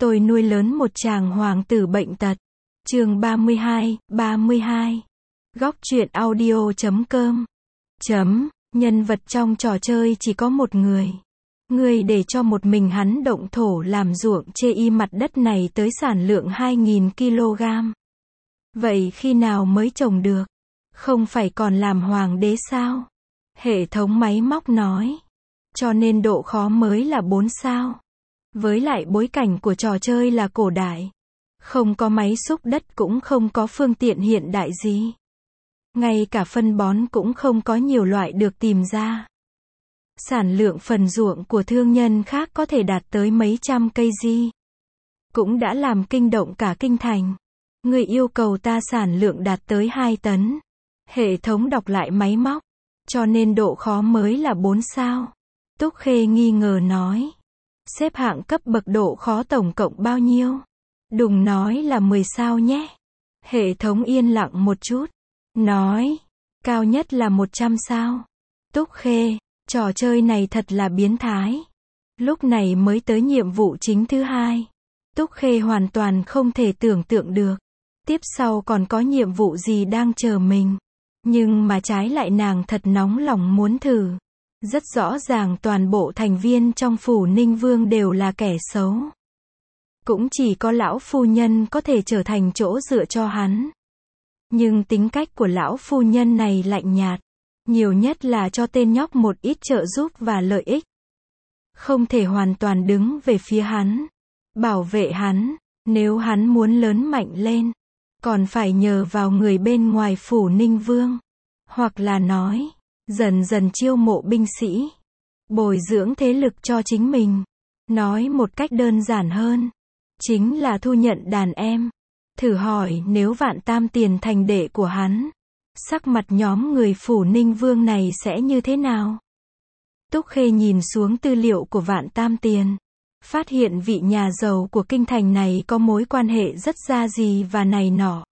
Tôi nuôi lớn một chàng hoàng tử bệnh tật. Chương 32. Góc truyện audio.com. Nhân vật trong trò chơi chỉ có một người. Người để cho một mình hắn động thổ làm ruộng chê y mặt đất này tới sản lượng 2.000 kg. Vậy khi nào mới trồng được? Không phải còn làm hoàng đế sao? Hệ thống máy móc nói. Cho nên độ khó mới là 4 sao. Với lại bối cảnh của trò chơi là cổ đại. Không có máy xúc đất cũng không có phương tiện hiện đại gì. Ngay cả phân bón cũng không có nhiều loại được tìm ra. Sản lượng phần ruộng của thương nhân khác có thể đạt tới mấy trăm cây gì. Cũng đã làm kinh động cả kinh thành. Người yêu cầu ta sản lượng đạt tới 2 tấn. Hệ thống đọc lại máy móc. Cho nên độ khó mới là 4 sao. Túc Khê nghi ngờ nói. Xếp hạng cấp bậc độ khó tổng cộng bao nhiêu? Đừng nói là 10 sao nhé. Hệ thống yên lặng một chút. Nói. Cao nhất là 100 sao. Túc Khê. Trò chơi này thật là biến thái. Lúc này mới tới nhiệm vụ chính thứ 2. Túc Khê hoàn toàn không thể tưởng tượng được. Tiếp sau còn có nhiệm vụ gì đang chờ mình. Nhưng mà trái lại nàng thật nóng lòng muốn thử. Rất rõ ràng toàn bộ thành viên trong phủ Ninh Vương đều là kẻ xấu. Cũng chỉ có lão phu nhân có thể trở thành chỗ dựa cho hắn. Nhưng tính cách của lão phu nhân này lạnh nhạt. Nhiều nhất là cho tên nhóc một ít trợ giúp và lợi ích. Không thể hoàn toàn đứng về phía hắn. Bảo vệ hắn. Nếu hắn muốn lớn mạnh lên. Còn phải nhờ vào người bên ngoài phủ Ninh Vương. Hoặc là nói. Dần dần chiêu mộ binh sĩ. Bồi dưỡng thế lực cho chính mình. Nói một cách đơn giản hơn. Chính là thu nhận đàn em. Thử hỏi nếu Vạn Tam Tiền thành đệ của hắn. Sắc mặt nhóm người phủ Ninh Vương này sẽ như thế nào? Túc Khê nhìn xuống tư liệu của Vạn Tam Tiền. Phát hiện vị nhà giàu của kinh thành này có mối quan hệ rất ra gì và này nọ.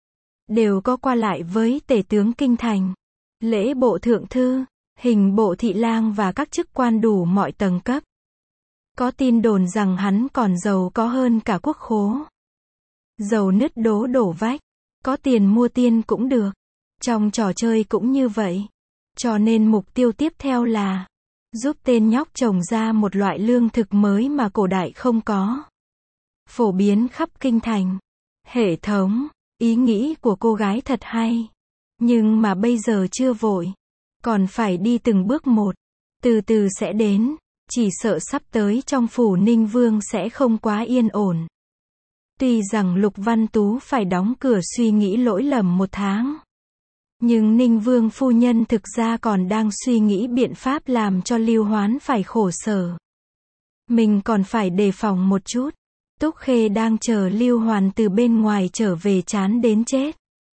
Đều có qua lại với tể tướng kinh thành. Lễ bộ thượng thư, hình bộ thị lang và các chức quan đủ mọi tầng cấp. Có tin đồn rằng hắn còn giàu có hơn cả quốc khố. Giàu nứt đổ vách. Có tiền mua tiên cũng được. Trong trò chơi cũng như vậy. Cho nên mục tiêu tiếp theo là giúp tên nhóc trồng ra một loại lương thực mới mà cổ đại không có. Phổ biến khắp kinh thành. Hệ thống, ý nghĩ của cô gái thật hay. Nhưng mà bây giờ chưa vội. Còn phải đi từng bước một. Từ từ sẽ đến. Chỉ sợ sắp tới trong phủ Ninh Vương sẽ không quá yên ổn. Tuy rằng Lục Văn Tú phải đóng cửa suy nghĩ lỗi lầm 1 tháng. Nhưng Ninh Vương phu nhân thực ra còn đang suy nghĩ biện pháp làm cho Lưu Hoán phải khổ sở. Mình còn phải đề phòng một chút. Túc Khê đang chờ Lưu Hoán từ bên ngoài trở về chán đến chết.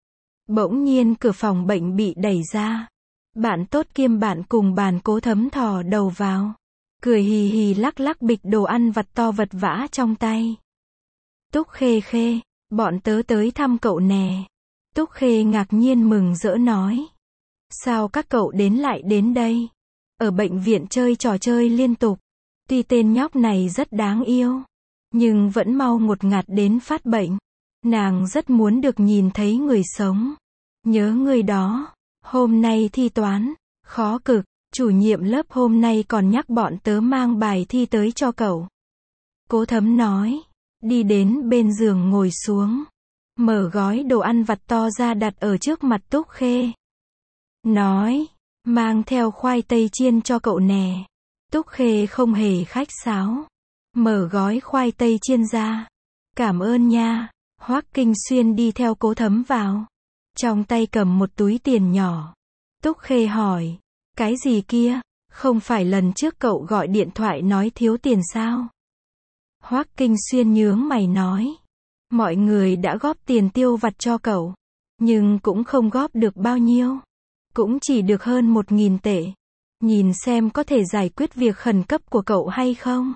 Bỗng nhiên cửa phòng bệnh bị đẩy ra. Bạn tốt kiêm bạn cùng bàn Cố Thấm thò đầu vào. Cười hì hì lắc bịch đồ ăn vặt to vật vã trong tay. Túc Khê, bọn tớ tới thăm cậu nè. Túc Khê ngạc nhiên mừng rỡ nói. Sao các cậu lại đến đây? Ở bệnh viện chơi trò chơi liên tục. Tuy tên nhóc này rất đáng yêu. Nhưng vẫn mau ngột ngạt đến phát bệnh. Nàng rất muốn được nhìn thấy người sống. Nhớ người đó. Hôm nay thi toán. Khó cực. Chủ nhiệm lớp hôm nay còn nhắc bọn tớ mang bài thi tới cho cậu. Cố Thấm nói. Đi đến bên giường ngồi xuống. Mở gói đồ ăn vặt to ra đặt ở trước mặt Túc Khê. Nói. Mang theo khoai tây chiên cho cậu nè. Túc Khê không hề khách sáo. Mở gói khoai tây chiên ra. Cảm ơn nha. Hoắc Kinh Xuyên đi theo Cố Thấm vào. Trong tay cầm một túi tiền nhỏ. Túc Khê hỏi. Cái gì kia? Không phải lần trước cậu gọi điện thoại nói thiếu tiền sao? Hoắc Kinh Xuyên nhướng mày nói. Mọi người đã góp tiền tiêu vặt cho cậu. Nhưng cũng không góp được bao nhiêu. Cũng chỉ được hơn 1.000 tệ. Nhìn xem có thể giải quyết việc khẩn cấp của cậu hay không?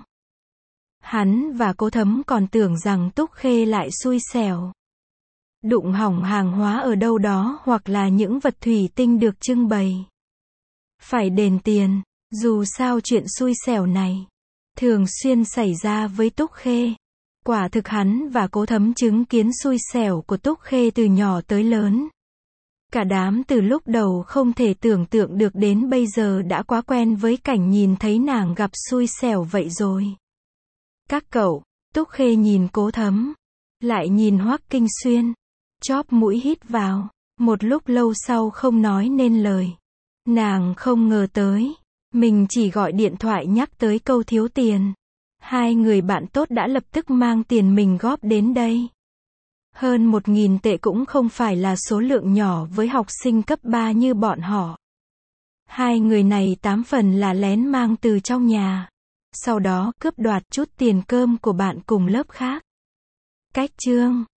Hắn và Cố Thấm còn tưởng rằng Túc Khê lại xui xẻo. Đụng hỏng hàng hóa ở đâu đó hoặc là những vật thủy tinh được trưng bày. Phải đền tiền. Dù sao chuyện xui xẻo này thường xuyên xảy ra với Túc Khê. Quả thực hắn và Cố Thấm chứng kiến xui xẻo của Túc Khê từ nhỏ tới lớn. Cả đám từ lúc đầu không thể tưởng tượng được đến bây giờ đã quá quen với cảnh nhìn thấy nàng gặp xui xẻo vậy rồi. Các cậu, Túc Khê nhìn Cố Thấm, lại nhìn Hoắc Kinh Xuyên, chóp mũi hít vào, một lúc lâu sau không nói nên lời. Nàng không ngờ tới, mình chỉ gọi điện thoại nhắc tới câu thiếu tiền. Hai người bạn tốt đã lập tức mang tiền mình góp đến đây. Hơn 1.000 tệ cũng không phải là số lượng nhỏ với học sinh cấp 3 như bọn họ. Hai người này 8 phần là lén mang từ trong nhà. Sau đó cướp đoạt chút tiền cơm của bạn cùng lớp khác. Cách chương